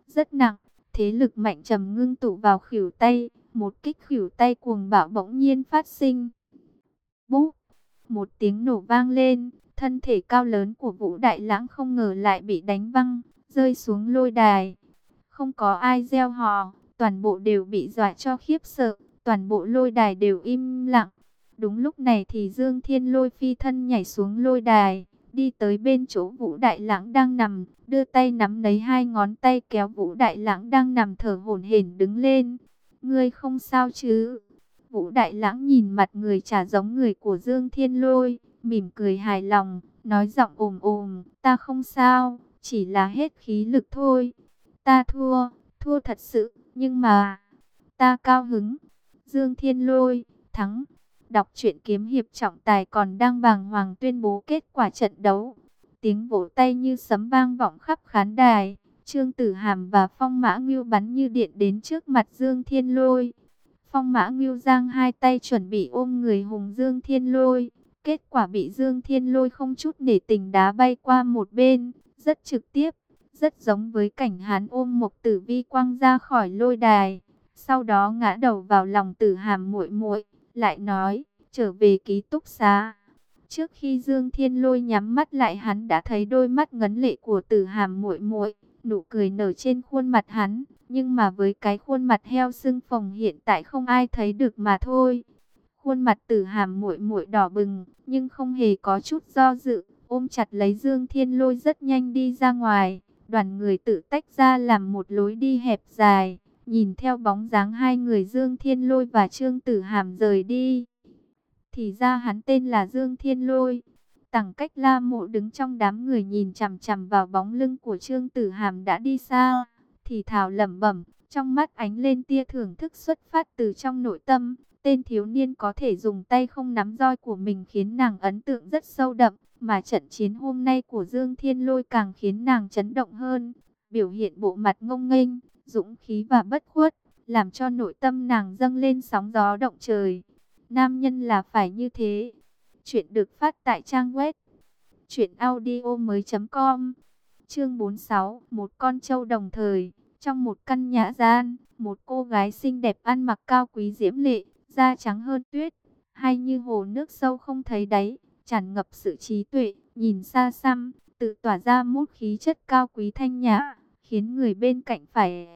rất nặng. Thế lực mạnh trầm ngưng tụ vào khuỷu tay, một kích khuỷu tay cuồng bạo bỗng nhiên phát sinh. Búp, một tiếng nổ vang lên, thân thể cao lớn của Vũ Đại Lãng không ngờ lại bị đánh văng, rơi xuống lôi đài. Không có ai reo hò, toàn bộ đều bị dọa cho khiếp sợ, toàn bộ lôi đài đều im lặng. Đúng lúc này thì Dương Thiên Lôi phi thân nhảy xuống lôi đài, đi tới bên chỗ Vũ Đại Lãng đang nằm, đưa tay nắm lấy hai ngón tay kéo Vũ Đại Lãng đang nằm thở hổn hển đứng lên. Ngươi không sao chứ? Vũ Đại Lãng nhìn mặt người chả giống người của Dương Thiên Lôi, mỉm cười hài lòng, nói giọng ồm ồm, ta không sao, chỉ là hết khí lực thôi. Ta thua, thua thật sự, nhưng mà ta cao hứng. Dương Thiên Lôi thắng. Đọc truyện kiếm hiệp trọng tài còn đang bàng hoàng tuyên bố kết quả trận đấu. Tiếng vỗ tay như sấm vang vọng khắp khán đài. Trương Tử Hàm và Phong Mã Ngưu bắn như điện đến trước mặt Dương Thiên Lôi. Phong Mã Ngưu giang hai tay chuẩn bị ôm người hùng Dương Thiên Lôi. Kết quả bị Dương Thiên Lôi không chút nể tình đá bay qua một bên, rất trực tiếp, rất giống với cảnh hắn ôm Mộc Tử Vi quăng ra khỏi lôi đài. Sau đó ngã đầu vào lòng Tử Hàm muội muội, lại nói, trở về ký túc xá. Trước khi Dương Thiên Lôi nhắm mắt lại, hắn đã thấy đôi mắt ngấn lệ của Tử Hàm muội muội, nụ cười nở trên khuôn mặt hắn, nhưng mà với cái khuôn mặt heo sưng phồng hiện tại không ai thấy được mà thôi. Khuôn mặt Tử Hàm muội muội đỏ bừng, nhưng không hề có chút do dự, ôm chặt lấy Dương Thiên Lôi rất nhanh đi ra ngoài. Đoàn người tự tách ra làm một lối đi hẹp dài, nhìn theo bóng dáng hai người Dương Thiên Lôi và Trương Tử Hàm rời đi. Thì ra hắn tên là Dương Thiên Lôi. Tằng Cách La Mộ đứng trong đám người nhìn chằm chằm vào bóng lưng của Trương Tử Hàm đã đi xa, thì thào lẩm bẩm, trong mắt ánh lên tia thưởng thức xuất phát từ trong nội tâm. Tên thiếu niên có thể dùng tay không nắm roi của mình khiến nàng ấn tượng rất sâu đậm, mà trận chiến hôm nay của Dương Thiên Lôi càng khiến nàng chấn động hơn. Biểu hiện bộ mặt ngông nghênh, dũng khí và bất khuất, làm cho nội tâm nàng dâng lên sóng gió động trời. Nam nhân là phải như thế. Chuyện được phát tại trang web truyện audio mới chấm com. Chương bốn mươi sáu, một con trâu đồng thời. Trong một căn nhà gian, một cô gái xinh đẹp ăn mặc cao quý diễm lệ, da trắng hơn tuyết, hay như hồ nước sâu không thấy đáy, tràn ngập sự trí tuệ, nhìn xa xăm, tự tỏa ra một khí chất cao quý thanh nhã, khiến người bên cạnh phải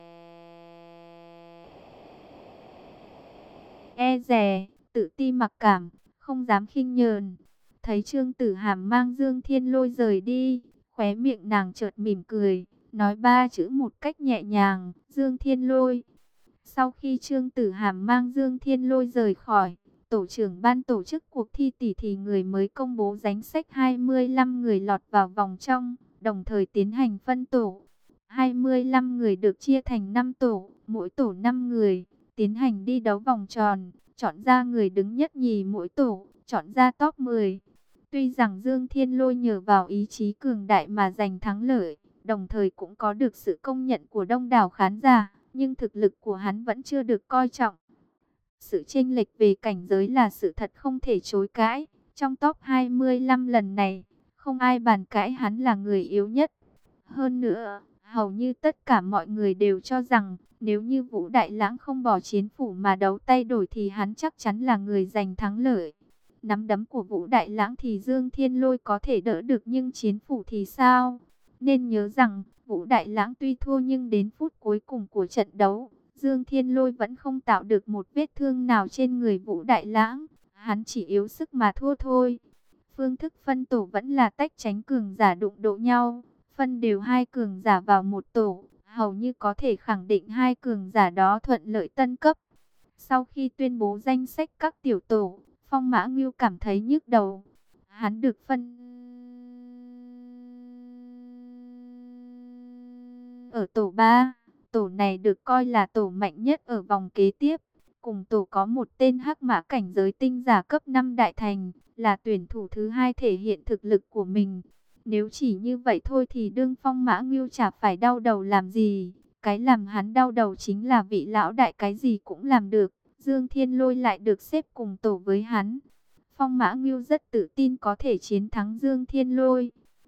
e dè, tự ti mặc cảm, không dám khinh nhờn. Thấy Trương Tử Hàm mang Dương Thiên Lôi rời đi, khóe miệng nàng chợt mỉm cười, nói ba chữ một cách nhẹ nhàng, Dương Thiên Lôi. Sau khi Trương Tử Hàm mang Dương Thiên Lôi rời khỏi, tổ trưởng ban tổ chức cuộc thi tỷ thì người mới công bố danh sách hai mươi lăm người lọt vào vòng trong, đồng thời tiến hành phân tổ. hai mươi lăm người được chia thành năm tổ, mỗi tổ năm người, tiến hành đi đấu vòng tròn, chọn ra người đứng nhất nhì mỗi tổ, chọn ra top mười. Tuy rằng Dương Thiên Lôi nhờ vào ý chí cường đại mà giành thắng lợi, đồng thời cũng có được sự công nhận của đông đảo khán giả, nhưng thực lực của hắn vẫn chưa được coi trọng. Sự chênh lệch về cảnh giới là sự thật không thể chối cãi. Trong top hai mươi lăm lần này, không ai bàn cãi hắn là người yếu nhất. Hơn nữa, hầu như tất cả mọi người đều cho rằng, nếu như Vũ Đại Lãng không bỏ chiến phủ mà đấu tay đổi thì hắn chắc chắn là người giành thắng lợi. Nắm đấm của Vũ Đại Lãng thì Dương Thiên Lôi có thể đỡ được, nhưng chiến phủ thì sao? Nên nhớ rằng, Vũ Đại Lãng tuy thua nhưng đến phút cuối cùng của trận đấu, Dương Thiên Lôi vẫn không tạo được một vết thương nào trên người Vũ Đại Lãng. Hắn chỉ yếu sức mà thua thôi. Phương thức phân tổ vẫn là tách tránh cường giả đụng độ nhau, phân đều hai cường giả vào một tổ, hầu như có thể khẳng định hai cường giả đó thuận lợi tân cấp. Sau khi tuyên bố danh sách các tiểu tổ, Phong Mã Ngưu cảm thấy nhức đầu. Hắn được phân ở tổ ba, tổ này được coi là tổ mạnh nhất ở vòng kế tiếp. Cùng tổ có một tên hắc mã cảnh giới tinh giả cấp năm đại thành, là tuyển thủ thứ hai thể hiện thực lực của mình. Nếu chỉ như vậy thôi thì đương Phong Mã Ngưu chả phải đau đầu làm gì. Cái làm hắn đau đầu chính là vị lão đại cái gì cũng làm được. Dương Thiên Lôi lại được xếp cùng tổ với hắn. Phong Mã Ngưu rất tự tin có thể chiến thắng Dương Thiên Lôi.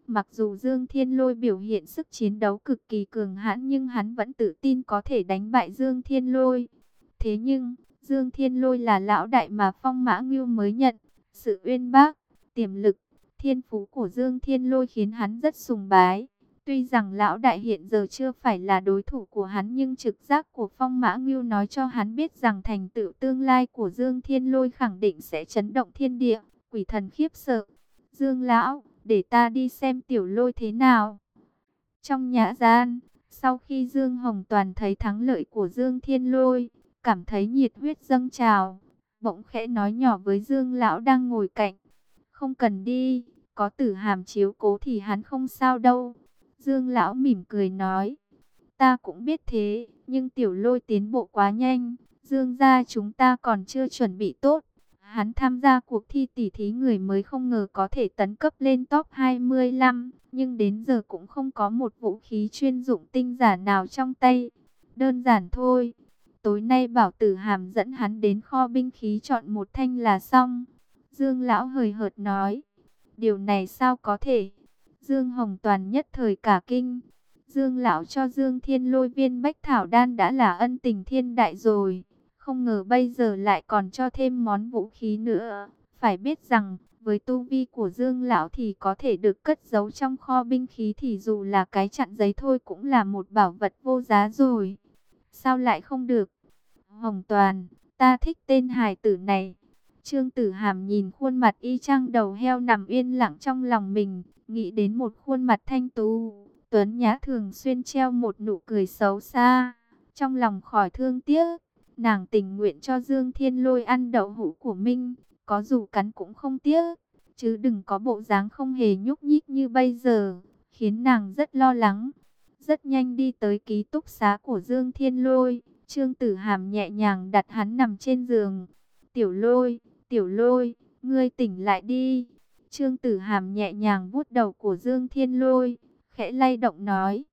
Mặc dù Dương Thiên Lôi biểu hiện sức chiến đấu cực kỳ cường hãn nhưng hắn vẫn tự tin có thể đánh bại Dương Thiên Lôi. Thế nhưng, Dương Thiên Lôi là lão đại mà Phong Mã Ngưu mới nhận. Sự uyên bác, tiềm lực, thiên phú của Dương Thiên Lôi khiến hắn rất sùng bái. Tuy rằng lão đại hiện giờ chưa phải là đối thủ của hắn nhưng trực giác của Phong Mã Ngưu nói cho hắn biết rằng thành tựu tương lai của Dương Thiên Lôi khẳng định sẽ chấn động thiên địa, quỷ thần khiếp sợ. Dương lão, để ta đi xem Tiểu Lôi thế nào. Trong nhã gian, sau khi Dương Hồng Toàn thấy thắng lợi của Dương Thiên Lôi, cảm thấy nhiệt huyết dâng trào, bỗng khẽ nói nhỏ với Dương lão đang ngồi cạnh: "Không cần đi, có Tử Hàm chiếu cố thì hắn không sao đâu." Dương lão mỉm cười nói: "Ta cũng biết thế, nhưng Tiểu Lôi tiến bộ quá nhanh, Dương gia chúng ta còn chưa chuẩn bị tốt. Hắn tham gia cuộc thi tỷ thí người mới không ngờ có thể tấn cấp lên top hai mươi lăm, nhưng đến giờ cũng không có một vũ khí chuyên dụng tinh giả nào trong tay. Đơn giản thôi, tối nay bảo Tử Hàm dẫn hắn đến kho binh khí chọn một thanh là xong." Dương lão hời hợt nói: "Điều này sao có thể?" Dương Hồng Toàn nhất thời cả kinh. Dương lão cho Dương Thiên Lôi viên bách thảo đan đã là ân tình thiên đại rồi, không ngờ bây giờ lại còn cho thêm món vũ khí nữa. Phải biết rằng, với tu vi của Dương lão thì có thể được cất giấu trong kho binh khí thì dù là cái chặn giấy thôi cũng là một bảo vật vô giá rồi. Sao lại không được? Hồng Toàn, ta thích tên hài tử này. Trương Tử Hàm nhìn khuôn mặt y chang đầu heo nằm yên lặng trong lòng mình, nghĩ đến một khuôn mặt thanh tú, tuấn nhã thường xuyên treo một nụ cười xấu xa, trong lòng khỏi thương tiếc. Nàng tình nguyện cho Dương Thiên Lôi ăn đậu hũ của Minh, có dù cắn cũng không tiếc, chứ đừng có bộ dáng không hề nhúc nhích như bây giờ, khiến nàng rất lo lắng. Rất nhanh đi tới ký túc xá của Dương Thiên Lôi, Trương Tử Hàm nhẹ nhàng đặt hắn nằm trên giường. "Tiểu Lôi, Tiểu Lôi, ngươi tỉnh lại đi." Trương Tử Hàm nhẹ nhàng vuốt đầu của Dương Thiên Lôi, khẽ lay động nói.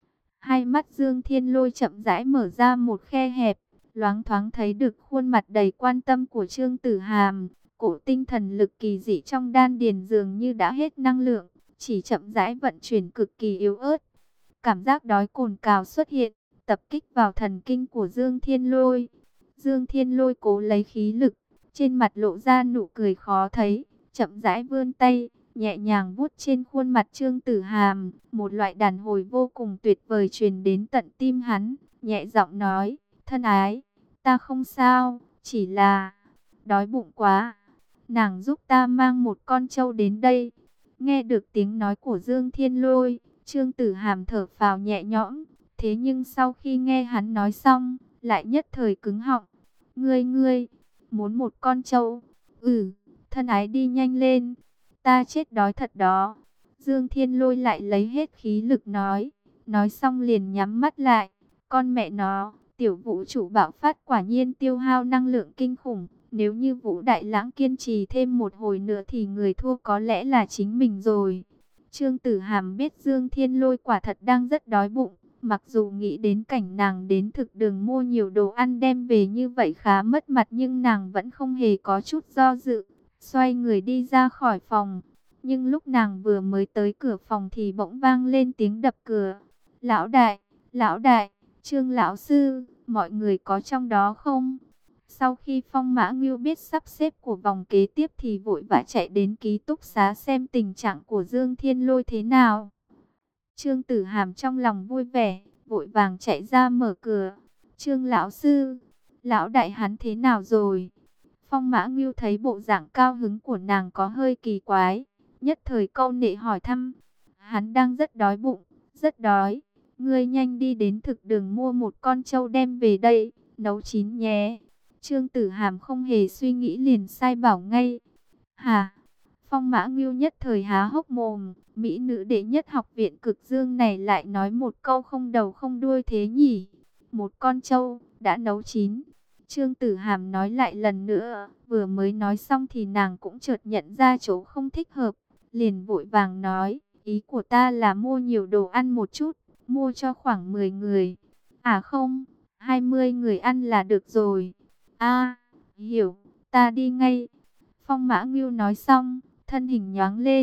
Hai mắt Dương Thiên Lôi chậm rãi mở ra một khe hẹp, loáng thoáng thấy được khuôn mặt đầy quan tâm của Trương Tử Hàm. Cổ tinh thần lực kỳ dị trong đan điền dường như đã hết năng lượng, chỉ chậm rãi vận chuyển cực kỳ yếu ớt. Cảm giác đói cồn cào xuất hiện, tập kích vào thần kinh của Dương Thiên Lôi. Dương Thiên Lôi cố lấy khí lực, trên mặt lộ ra nụ cười khó thấy, chậm rãi vươn tay, nhẹ nhàng vuốt trên khuôn mặt Trương Tử Hàm. Một loại đàn hồi vô cùng tuyệt vời truyền đến tận tim hắn, nhẹ giọng nói: "Thân ái, ta không sao, chỉ là đói bụng quá. Nàng giúp ta mang một con trâu đến đây." Nghe được tiếng nói của Dương Thiên Lôi, Trương Tử Hàm thở phào nhẹ nhõm. Thế nhưng sau khi nghe hắn nói xong, lại nhất thời cứng họng. "Ngươi ngươi, muốn một con trâu?" "Ừ, thân ái đi nhanh lên, ta chết đói thật đó." Dương Thiên Lôi lại lấy hết khí lực nói. Nói xong liền nhắm mắt lại. Con mẹ nó, tiểu vũ trụ bạo phát quả nhiên tiêu hao năng lượng kinh khủng. Nếu như Vũ Đại Lãng kiên trì thêm một hồi nữa thì người thua có lẽ là chính mình rồi. Trương Tử Hàm biết Dương Thiên Lôi quả thật đang rất đói bụng. Mặc dù nghĩ đến cảnh nàng đến thực đường mua nhiều đồ ăn đem về như vậy khá mất mặt, nhưng nàng vẫn không hề có chút do dự, xoay người đi ra khỏi phòng. Nhưng lúc nàng vừa mới tới cửa phòng thì bỗng vang lên tiếng đập cửa. "Lão đại, lão đại, Trương lão sư, mọi người có trong đó không?" Sau khi Phong Mã Ngưu biết sắp xếp của vòng kế tiếp thì vội vã chạy đến ký túc xá xem tình trạng của Dương Thiên Lôi thế nào. Trương Tử Hàm trong lòng vui vẻ, vội vàng chạy ra mở cửa. "Trương lão sư, lão đại hắn thế nào rồi?" Phong Mã Ngưu thấy bộ dạng cao hứng của nàng có hơi kỳ quái, nhất thời câu nệ hỏi thăm. "Hắn đang rất đói bụng, rất đói. Ngươi nhanh đi đến thực đường mua một con trâu đem về đây, nấu chín nhé." Trương Tử Hàm không hề suy nghĩ liền sai bảo ngay. "Hả?" Phong Mã Ngưu nhất thời há hốc mồm, mỹ nữ đệ nhất học viện Cực Dương này lại nói một câu không đầu không đuôi thế nhỉ? Một con trâu đã nấu chín. Trương Tử Hàm nói lại lần nữa, vừa mới nói xong thì nàng cũng chợt nhận ra chỗ không thích hợp, liền vội vàng nói: "Ý của ta là mua nhiều đồ ăn một chút, mua cho khoảng mười người. À không, hai mươi người ăn là được rồi." "A, hiểu, ta đi ngay." Phong Mã Ngưu nói xong, thân hình nhoáng lên,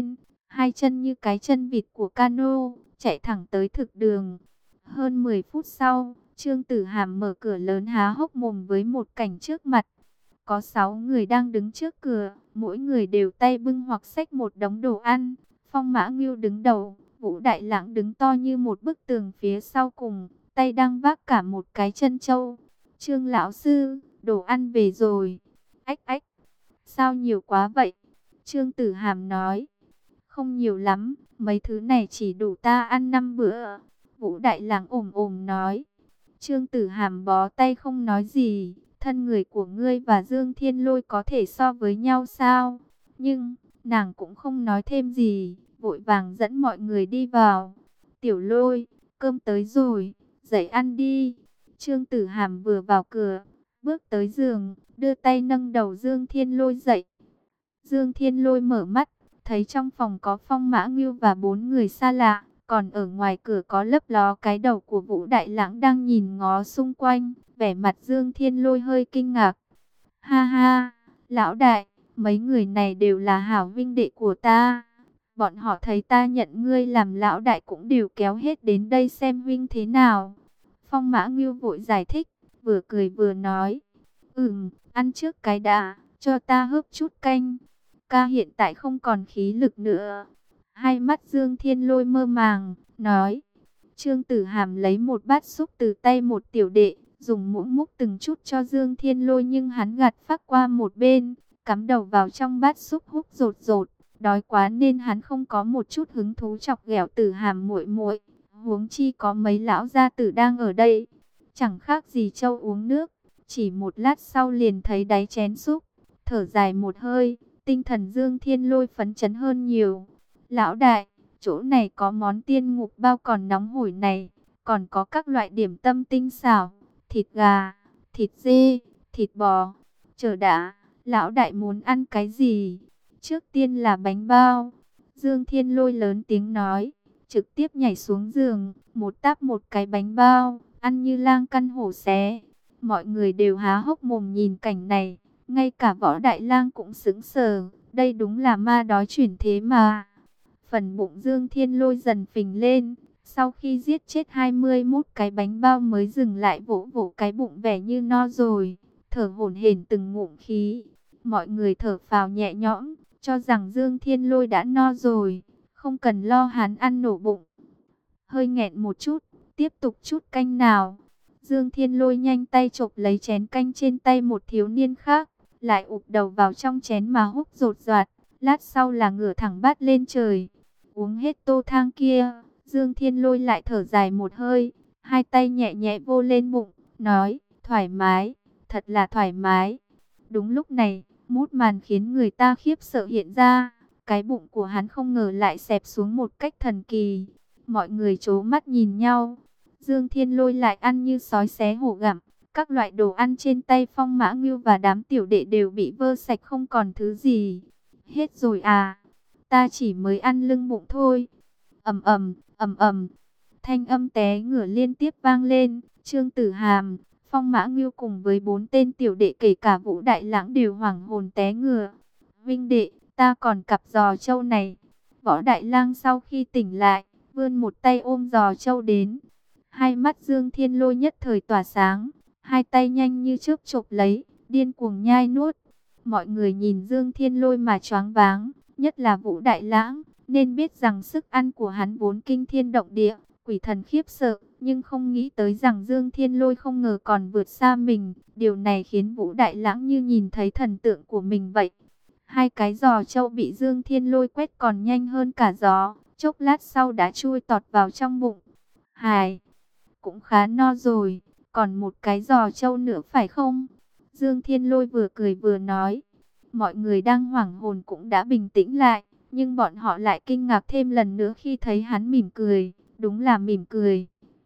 hai chân như cái chân vịt của cano, chạy thẳng tới thực đường. Hơn mười phút sau, Trương Tử Hàm mở cửa lớn há hốc mồm với một cảnh trước mặt. Có sáu người đang đứng trước cửa, mỗi người đều tay bưng hoặc xách một đống đồ ăn. Phong Mã Ngưu đứng đầu, Vũ Đại Lãng đứng to như một bức tường phía sau cùng, tay đang vác cả một cái chân trâu. Trương lão sư, đồ ăn về rồi. Ách ách, sao nhiều quá vậy? Trương Tử Hàm nói. Không nhiều lắm, mấy thứ này chỉ đủ ta ăn năm bữa. Vũ Đại Lãng ồm ồm nói. Trương Tử Hàm bó tay không nói gì. Thân người của ngươi và Dương Thiên Lôi có thể so với nhau sao? Nhưng, nàng cũng không nói thêm gì, vội vàng dẫn mọi người đi vào. Tiểu Lôi, cơm tới rồi, dậy ăn đi. Trương Tử Hàm vừa vào cửa, bước tới giường, đưa tay nâng đầu Dương Thiên Lôi dậy. Dương Thiên Lôi mở mắt, thấy trong phòng có Phong Mã Ngưu và bốn người xa lạ, còn ở ngoài cửa có lấp ló cái đầu của Vũ Đại Lãng đang nhìn ngó xung quanh, vẻ mặt Dương Thiên Lôi hơi kinh ngạc. Ha ha, lão đại, mấy người này đều là hảo vinh đệ của ta. Bọn họ thấy ta nhận ngươi làm lão đại cũng đều kéo hết đến đây xem huynh thế nào. Phong Mã Ngưu vội giải thích, vừa cười vừa nói. Ừm, ăn trước cái đã, cho ta hớp chút canh. Ca hiện tại không còn khí lực nữa. Hai mắt Dương Thiên Lôi mơ màng, nói. Trương Tử Hàm lấy một bát súp từ tay một tiểu đệ, dùng muỗng múc từng chút cho Dương Thiên Lôi, nhưng hắn gạt phác qua một bên, cắm đầu vào trong bát súp húp rột rột. Đói quá nên hắn không có một chút hứng thú chọc ghẹo Tử Hàm muội muội, huống chi có mấy lão gia tử đang ở đây. Chẳng khác gì trâu uống nước, chỉ một lát sau liền thấy đáy chén súp, thở dài một hơi, tinh thần Dương Thiên Lôi phấn chấn hơn nhiều. Lão đại, chỗ này có món tiên ngục bao còn nóng hổi này, còn có các loại điểm tâm tinh xảo, thịt gà, thịt dê, thịt bò. Chờ đã, lão đại muốn ăn cái gì? Trước tiên là bánh bao. Dương Thiên Lôi lớn tiếng nói, trực tiếp nhảy xuống giường, một táp một cái bánh bao, ăn như lang căn hổ xé. Mọi người đều há hốc mồm nhìn cảnh này, ngay cả Võ Đại Lang cũng sững sờ, đây đúng là ma đói chuyển thế mà. Phần bụng Dương Thiên Lôi dần phình lên, sau khi giết chết hai mươi mốt cái bánh bao mới dừng lại vỗ vỗ cái bụng vẻ như no rồi, thở hổn hển từng ngụm khí. Mọi người thở phào nhẹ nhõm, cho rằng Dương Thiên Lôi đã no rồi, không cần lo hắn ăn nổ bụng. Hơi nghẹn một chút, tiếp tục chút canh nào. Dương Thiên Lôi nhanh tay chộp lấy chén canh trên tay một thiếu niên khác, lại ụp đầu vào trong chén mà húp rột rạt, lát sau là ngửa thẳng bát lên trời. Uống hết tô thang kia, Dương Thiên Lôi lại thở dài một hơi, hai tay nhẹ nhẹ vô lên bụng, nói, thoải mái, thật là thoải mái. Đúng lúc này, mút màn khiến người ta khiếp sợ hiện ra, cái bụng của hắn không ngờ lại xẹp xuống một cách thần kỳ. Mọi người trố mắt nhìn nhau, Dương Thiên Lôi lại ăn như sói xé hổ gặm, các loại đồ ăn trên tay Phong Mã Ngưu và đám tiểu đệ đều bị vơ sạch không còn thứ gì. Hết rồi à? Ta chỉ mới ăn lưng bụng thôi. Ầm ầm, ầm ầm. Thanh âm té ngửa liên tiếp vang lên, Trương Tử Hàm, Phong Mã Ngưu cùng với bốn tên tiểu đệ kể cả Vũ Đại Lãng đều hoảng hồn té ngửa. Vinh đệ, ta còn cặp giò trâu này. Võ Đại Lang sau khi tỉnh lại, vươn một tay ôm giò trâu đến. Hai mắt Dương Thiên Lôi nhất thời tỏa sáng, hai tay nhanh như chớp chộp lấy, điên cuồng nhai nuốt. Mọi người nhìn Dương Thiên Lôi mà choáng váng, nhất là Vũ Đại Lãng, nên biết rằng sức ăn của hắn vốn kinh thiên động địa, quỷ thần khiếp sợ, nhưng không nghĩ tới rằng Dương Thiên Lôi không ngờ còn vượt xa mình. Điều này khiến Vũ Đại Lãng như nhìn thấy thần tượng của mình vậy. Hai cái giò trâu bị Dương Thiên Lôi quét còn nhanh hơn cả gió, chốc lát sau đã chui tọt vào trong bụng. Hài, cũng khá no rồi, còn một cái giò trâu nữa phải không? Dương Thiên Lôi vừa cười vừa nói. Mọi người đang hoảng hồn cũng đã bình tĩnh lại, nhưng bọn họ lại kinh ngạc thêm lần nữa khi thấy hắn mỉm cười, đúng là mỉm cười.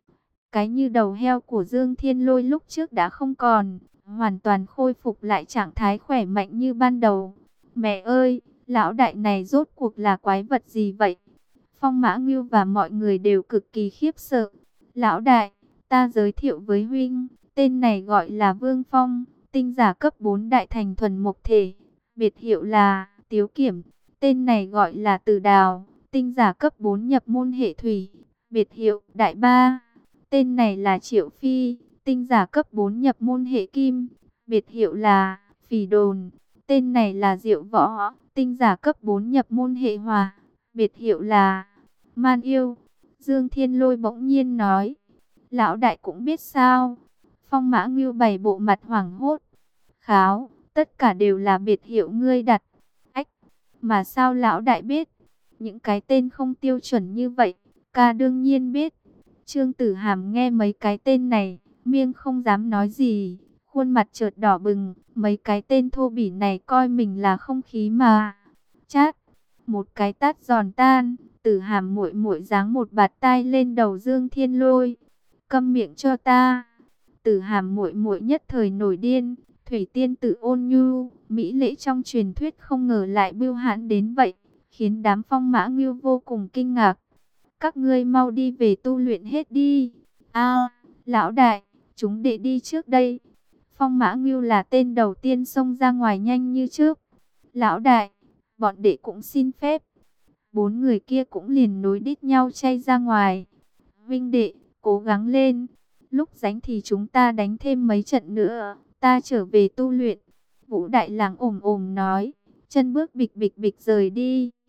Cái như đầu heo của Dương Thiên Lôi lúc trước đã không còn, hoàn toàn khôi phục lại trạng thái khỏe mạnh như ban đầu. Mẹ ơi, lão đại này rốt cuộc là quái vật gì vậy? Phong Mã Ngưu và mọi người đều cực kỳ khiếp sợ. Lão đại, ta giới thiệu với huynh, tên này gọi là Vương Phong, tinh giả cấp bốn đại thành thuần mộc thể, biệt hiệu là Tiếu Kiểm. Tên này gọi là Từ Đào, tinh giả cấp bốn nhập môn hệ thủy, biệt hiệu Đại Ba. Tên này là Triệu Phi, tinh giả cấp bốn nhập môn hệ kim, biệt hiệu là Phỉ Đồn. Tên này là Diệu Võ, tinh giả cấp bốn nhập môn hệ hỏa, biệt hiệu là Man Yêu. Dương Thiên Lôi bỗng nhiên nói, lão đại cũng biết sao? Phong Mã Ngưu bày bộ mặt hoảng hốt. Kháo, tất cả đều là biệt hiệu ngươi đặt. Ách, mà sao lão đại biết? Những cái tên không tiêu chuẩn như vậy, ca đương nhiên biết. Trương Tử Hàm nghe mấy cái tên này, miệng không dám nói gì, khuôn mặt chợt đỏ bừng. Mấy cái tên thô bỉ này coi mình là không khí mà. Chát, một cái tát giòn tan. Tử Hàm muội muội giáng một bạt tai lên đầu Dương Thiên Lôi. Câm miệng cho ta. Tử Hàm muội muội nhất thời nổi điên. Thủy tiên tử ôn nhu, mỹ lễ trong truyền thuyết không ngờ lại bưu hãn đến vậy, khiến đám Phong Mã Ngưu vô cùng kinh ngạc. Các ngươi mau đi về tu luyện hết đi. A, lão đại, chúng đệ đi trước đây. Phong Mã Ngưu là tên đầu tiên xông ra ngoài nhanh như trước. Lão đại, bọn đệ cũng xin phép. Bốn người kia cũng liền nối đít nhau chay ra ngoài. Vinh đệ, cố gắng lên. Lúc rảnh thì chúng ta đánh thêm mấy trận nữa. Ta trở về tu luyện. Vũ Đại Lang ồm ồm nói. Chân bước bịch bịch bịch rời đi.